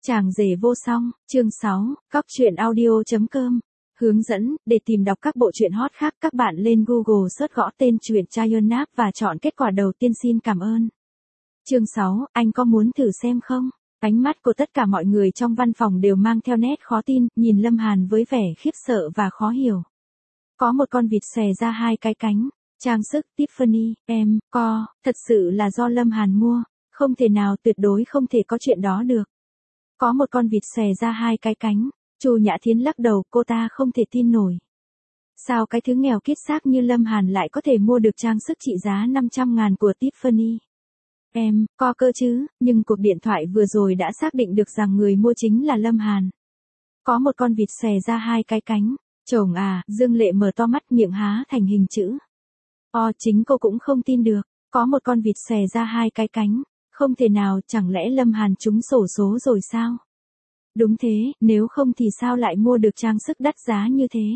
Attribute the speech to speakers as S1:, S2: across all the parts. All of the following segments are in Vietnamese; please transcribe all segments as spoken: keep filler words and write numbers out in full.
S1: Chàng rể vô song, chương sáu, cóc truyện audio chấm com. Hướng dẫn, để tìm đọc các bộ truyện hot khác các bạn lên Google search gõ tên truyện Chayonap và chọn kết quả đầu tiên xin cảm ơn. Chương sáu, anh có muốn thử xem không? Ánh mắt của tất cả mọi người trong văn phòng đều mang theo nét khó tin, nhìn Lâm Hàn với vẻ khiếp sợ và khó hiểu. Có một con vịt xòe ra hai cái cánh, trang sức Tiffany, em, co, thật sự là do Lâm Hàn mua, không thể nào, tuyệt đối không thể có chuyện đó được. Có một con vịt xòe ra hai cái cánh, Chu Nhã Thiến lắc đầu, cô ta không thể tin nổi. Sao cái thứ nghèo kiết xác như Lâm Hàn lại có thể mua được trang sức trị giá năm trăm ngàn của Tiffany? Em, co cơ chứ, nhưng cuộc điện thoại vừa rồi đã xác định được rằng người mua chính là Lâm Hàn. Có một con vịt xòe ra hai cái cánh, chồng à, Dương Lệ mở to mắt miệng há thành hình chữ. O, chính cô cũng không tin được, có một con vịt xòe ra hai cái cánh. Không thể nào, chẳng lẽ Lâm Hàn trúng xổ số rồi sao? Đúng thế, nếu không thì sao lại mua được trang sức đắt giá như thế?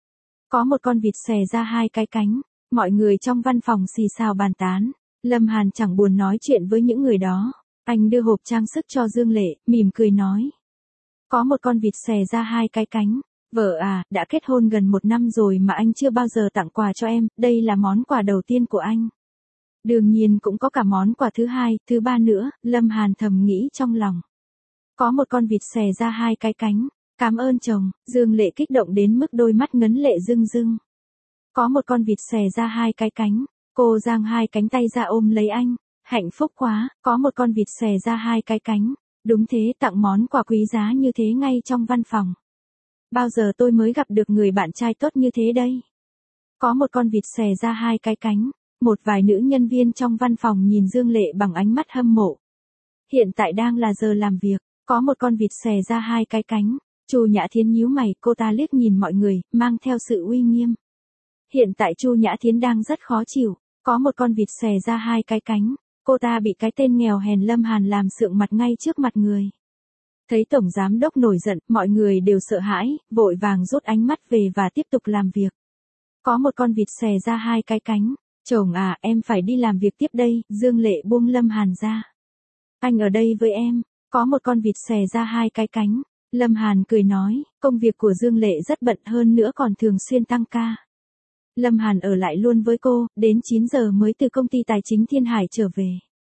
S1: Có một con vịt xòe ra hai cái cánh, mọi người trong văn phòng xì xào bàn tán. Lâm Hàn chẳng buồn nói chuyện với những người đó. Anh đưa hộp trang sức cho Dương Lệ, mỉm cười nói. Có một con vịt xòe ra hai cái cánh. Vợ à, đã kết hôn gần một năm rồi mà anh chưa bao giờ tặng quà cho em, đây là món quà đầu tiên của anh. Đương nhiên cũng có cả món quà thứ hai, thứ ba nữa, Lâm Hàn thầm nghĩ trong lòng. Có một con vịt xòe ra hai cái cánh, cảm ơn chồng, Dương Lệ kích động đến mức đôi mắt ngấn lệ rưng rưng. Có một con vịt xòe ra hai cái cánh, cô giang hai cánh tay ra ôm lấy anh, hạnh phúc quá, có một con vịt xòe ra hai cái cánh, đúng thế, tặng món quà quý giá như thế ngay trong văn phòng. Bao giờ tôi mới gặp được người bạn trai tốt như thế đây? Có một con vịt xòe ra hai cái cánh. Một vài nữ nhân viên trong văn phòng nhìn Dương Lệ bằng ánh mắt hâm mộ. Hiện tại đang là giờ làm việc, có một con vịt xòe ra hai cái cánh. Chu Nhã Thiến nhíu mày, cô ta liếc nhìn mọi người, mang theo sự uy nghiêm. Hiện tại Chu Nhã Thiến đang rất khó chịu, có một con vịt xòe ra hai cái cánh. Cô ta bị cái tên nghèo hèn Lâm Hàn làm sượng mặt ngay trước mặt người. Thấy tổng giám đốc nổi giận, mọi người đều sợ hãi, vội vàng rút ánh mắt về và tiếp tục làm việc. Có một con vịt xòe ra hai cái cánh. Chồng à, em phải đi làm việc tiếp đây, Dương Lệ buông Lâm Hàn ra. Anh ở đây với em, có một con vịt xòe ra hai cái cánh. Lâm Hàn cười nói, công việc của Dương Lệ rất bận hơn nữa còn thường xuyên tăng ca. Lâm Hàn ở lại luôn với cô, đến chín giờ mới từ công ty tài chính Thiên Hải trở về.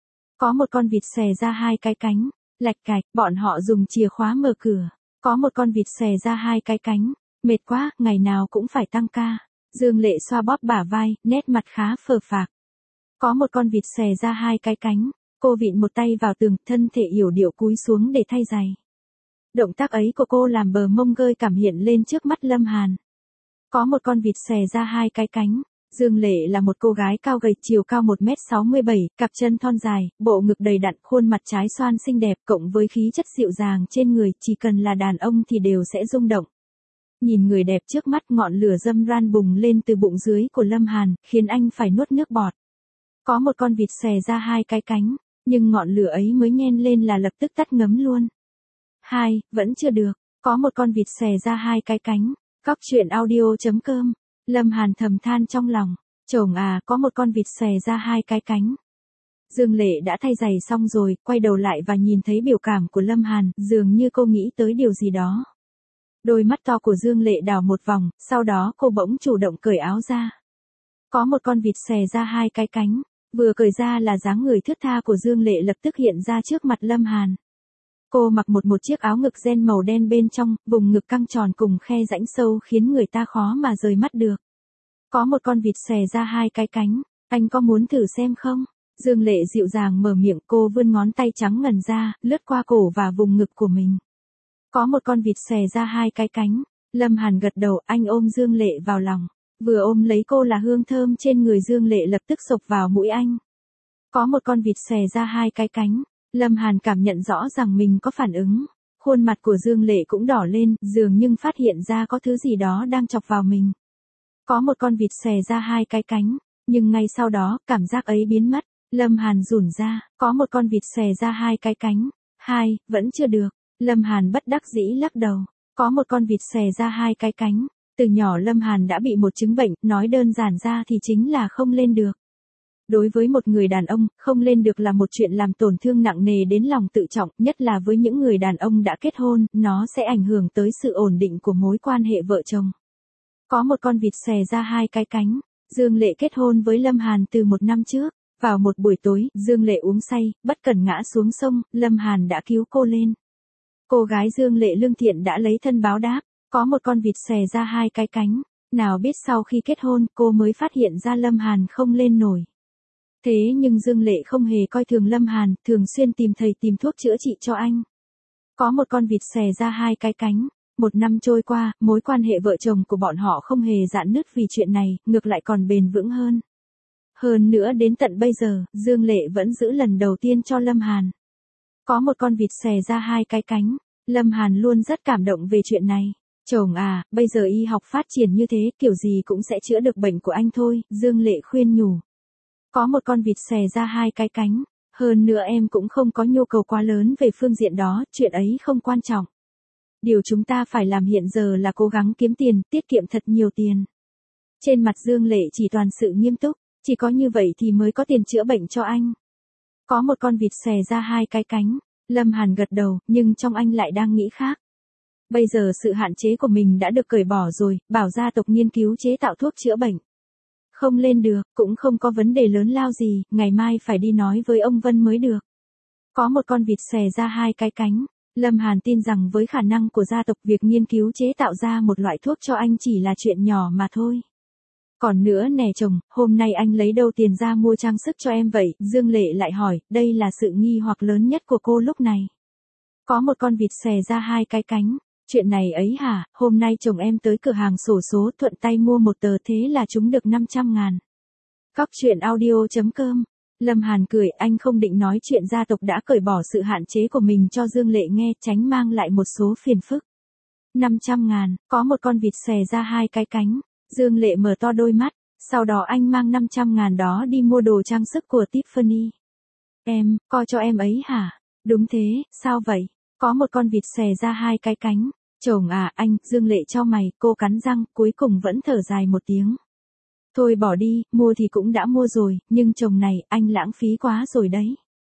S1: Có một con vịt xòe ra hai cái cánh, lạch cạch, bọn họ dùng chìa khóa mở cửa. Có một con vịt xòe ra hai cái cánh, mệt quá, ngày nào cũng phải tăng ca. Dương Lệ xoa bóp bả vai, nét mặt khá phờ phạc. Có một con vịt xòe ra hai cái cánh, cô vịn một tay vào tường, thân thể yểu điệu cúi xuống để thay giày. Động tác ấy của cô làm bờ mông gơi cảm hiện lên trước mắt Lâm Hàn. Có một con vịt xòe ra hai cái cánh. Dương Lệ là một cô gái cao gầy, chiều cao một mét sáu mươi bảy, cặp chân thon dài, bộ ngực đầy đặn, khuôn mặt trái xoan xinh đẹp, cộng với khí chất dịu dàng trên người, chỉ cần là đàn ông thì đều sẽ rung động. Nhìn người đẹp trước mắt, ngọn lửa dâm ran bùng lên từ bụng dưới của Lâm Hàn, khiến anh phải nuốt nước bọt. Có một con vịt xòe ra hai cái cánh, nhưng ngọn lửa ấy mới nhen lên là lập tức tắt ngấm luôn. Hai, vẫn chưa được, có một con vịt xòe ra hai cái cánh, cóc truyện audio chấm com. Lâm Hàn thầm than trong lòng, chồng à, có một con vịt xòe ra hai cái cánh. Dương Lệ đã thay giày xong rồi, quay đầu lại và nhìn thấy biểu cảm của Lâm Hàn, dường như cô nghĩ tới điều gì đó. Đôi mắt to của Dương Lệ đảo một vòng, sau đó cô bỗng chủ động cởi áo ra. Có một con vịt xòe ra hai cái cánh, vừa cởi ra là dáng người thướt tha của Dương Lệ lập tức hiện ra trước mặt Lâm Hàn. Cô mặc một một chiếc áo ngực ren màu đen bên trong, vùng ngực căng tròn cùng khe rãnh sâu khiến người ta khó mà rời mắt được. Có một con vịt xòe ra hai cái cánh, anh có muốn thử xem không? Dương Lệ dịu dàng mở miệng, cô vươn ngón tay trắng ngần ra, lướt qua cổ và vùng ngực của mình. Có một con vịt xòe ra hai cái cánh. Lâm Hàn gật đầu, anh ôm Dương Lệ vào lòng. Vừa ôm lấy cô là hương thơm trên người Dương Lệ lập tức xộc vào mũi anh. Có một con vịt xòe ra hai cái cánh. Lâm Hàn cảm nhận rõ rằng mình có phản ứng. Khuôn mặt của Dương Lệ cũng đỏ lên, dường như phát hiện ra có thứ gì đó đang chọc vào mình. Có một con vịt xòe ra hai cái cánh. Nhưng ngay sau đó, cảm giác ấy biến mất. Lâm Hàn rủn ra, có một con vịt xòe ra hai cái cánh. Hai, vẫn chưa được. Lâm Hàn bất đắc dĩ lắc đầu, có một con vịt xòe ra hai cái cánh. Từ nhỏ Lâm Hàn đã bị một chứng bệnh, nói đơn giản ra thì chính là không lên được. Đối với một người đàn ông, không lên được là một chuyện làm tổn thương nặng nề đến lòng tự trọng, nhất là với những người đàn ông đã kết hôn, nó sẽ ảnh hưởng tới sự ổn định của mối quan hệ vợ chồng. Có một con vịt xòe ra hai cái cánh. Dương Lệ kết hôn với Lâm Hàn từ một năm trước. Vào một buổi tối, Dương Lệ uống say, bất cần ngã xuống sông, Lâm Hàn đã cứu cô lên. Cô gái Dương Lệ lương thiện đã lấy thân báo đáp, có một con vịt xòe ra hai cái cánh. Nào biết sau khi kết hôn, cô mới phát hiện ra Lâm Hàn không lên nổi. Thế nhưng Dương Lệ không hề coi thường Lâm Hàn, thường xuyên tìm thầy tìm thuốc chữa trị cho anh. Có một con vịt xòe ra hai cái cánh. Một năm trôi qua, mối quan hệ vợ chồng của bọn họ không hề rạn nứt vì chuyện này, ngược lại còn bền vững hơn. Hơn nữa đến tận bây giờ, Dương Lệ vẫn giữ lần đầu tiên cho Lâm Hàn. Có một con vịt xòe ra hai cái cánh. Lâm Hàn luôn rất cảm động về chuyện này. Chồng à, bây giờ y học phát triển như thế, kiểu gì cũng sẽ chữa được bệnh của anh thôi, Dương Lệ khuyên nhủ. Có một con vịt xòe ra hai cái cánh. Hơn nữa em cũng không có nhu cầu quá lớn về phương diện đó, chuyện ấy không quan trọng. Điều chúng ta phải làm hiện giờ là cố gắng kiếm tiền, tiết kiệm thật nhiều tiền. Trên mặt Dương Lệ chỉ toàn sự nghiêm túc, chỉ có như vậy thì mới có tiền chữa bệnh cho anh. Có một con vịt xòe ra hai cái cánh. Lâm Hàn gật đầu, nhưng trong anh lại đang nghĩ khác. Bây giờ sự hạn chế của mình đã được cởi bỏ rồi, bảo gia tộc nghiên cứu chế tạo thuốc chữa bệnh. Không lên được, cũng không có vấn đề lớn lao gì, ngày mai phải đi nói với ông Vân mới được. Có một con vịt xòe ra hai cái cánh. Lâm Hàn tin rằng với khả năng của gia tộc việc nghiên cứu chế tạo ra một loại thuốc cho anh chỉ là chuyện nhỏ mà thôi. Còn nữa nè chồng, hôm nay anh lấy đâu tiền ra mua trang sức cho em vậy? Dương Lệ lại hỏi, đây là sự nghi hoặc lớn nhất của cô lúc này. Có một con vịt xòe ra hai cái cánh. Chuyện này ấy hả, hôm nay chồng em tới cửa hàng xổ số thuận tay mua một tờ thế là trúng được năm trăm ngàn. Cóc truyện audio chấm com. Lâm Hàn cười, anh không định nói chuyện gia tộc đã cởi bỏ sự hạn chế của mình cho Dương Lệ nghe, tránh mang lại một số phiền phức. năm trăm ngàn, có một con vịt xòe ra hai cái cánh. Dương Lệ mở to đôi mắt, sau đó anh mang năm trăm ngàn đó đi mua đồ trang sức của Tiffany. Em, coi cho em ấy hả? Đúng thế, sao vậy? Có một con vịt xòe ra hai cái cánh. Chồng à, anh, Dương Lệ cho mày, cô cắn răng, cuối cùng vẫn thở dài một tiếng. Thôi bỏ đi, mua thì cũng đã mua rồi, nhưng chồng này, anh lãng phí quá rồi đấy.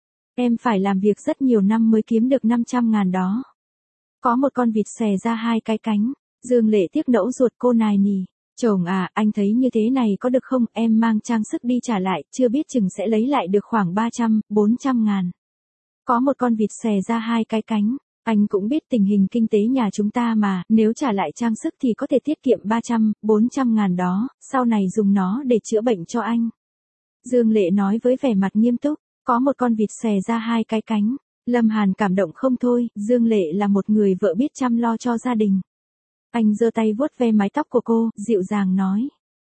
S1: Em phải làm việc rất nhiều năm mới kiếm được năm trăm ngàn đó. Có một con vịt xòe ra hai cái cánh. Dương Lệ tiếc nẫu ruột cô nài nỉ. Chồng à, anh thấy như thế này có được không, em mang trang sức đi trả lại, chưa biết chừng sẽ lấy lại được khoảng ba trăm, bốn trăm ngàn. Có một con vịt xòe ra hai cái cánh. Anh cũng biết tình hình kinh tế nhà chúng ta mà, nếu trả lại trang sức thì có thể tiết kiệm ba trăm, bốn trăm ngàn đó, sau này dùng nó để chữa bệnh cho anh. Dương Lệ nói với vẻ mặt nghiêm túc, có một con vịt xòe ra hai cái cánh. Lâm Hàn cảm động không thôi, Dương Lệ là một người vợ biết chăm lo cho gia đình. Anh giơ tay vuốt ve mái tóc của cô, dịu dàng nói.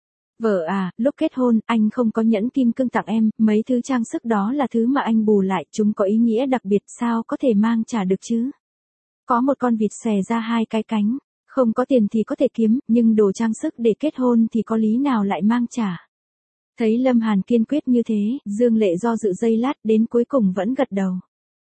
S1: Vợ à, lúc kết hôn, anh không có nhẫn kim cương tặng em, mấy thứ trang sức đó là thứ mà anh bù lại, chúng có ý nghĩa đặc biệt, sao có thể mang trả được chứ? Có một con vịt xòe ra hai cái cánh. Không có tiền thì có thể kiếm, nhưng đồ trang sức để kết hôn thì có lý nào lại mang trả? Thấy Lâm Hàn kiên quyết như thế, Dương Lệ do dự giây lát, đến cuối cùng vẫn gật đầu.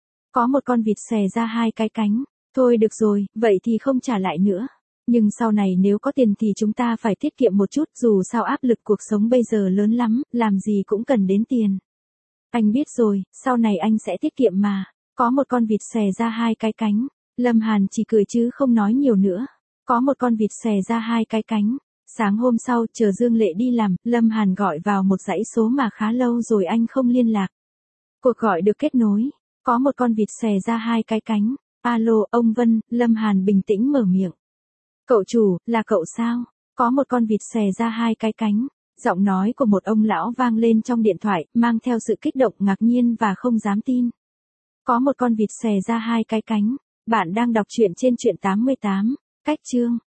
S1: Có một con vịt xòe ra hai cái cánh. Thôi được rồi, vậy thì không trả lại nữa. Nhưng sau này nếu có tiền thì chúng ta phải tiết kiệm một chút, dù sao áp lực cuộc sống bây giờ lớn lắm, làm gì cũng cần đến tiền. Anh biết rồi, sau này anh sẽ tiết kiệm mà. Có một con vịt xòe ra hai cái cánh. Lâm Hàn chỉ cười chứ không nói nhiều nữa. Có một con vịt xòe ra hai cái cánh. Sáng hôm sau, chờ Dương Lệ đi làm, Lâm Hàn gọi vào một dãy số mà khá lâu rồi anh không liên lạc. Cuộc gọi được kết nối. Có một con vịt xòe ra hai cái cánh. Alo, ông Vân, Lâm Hàn bình tĩnh mở miệng. Cậu chủ, là cậu sao? Có một con vịt xòe ra hai cái cánh. Giọng nói của một ông lão vang lên trong điện thoại, mang theo sự kích động, ngạc nhiên và không dám tin. Có một con vịt xòe ra hai cái cánh. Bạn đang đọc truyện trên truyện tám mươi tám, cách chương.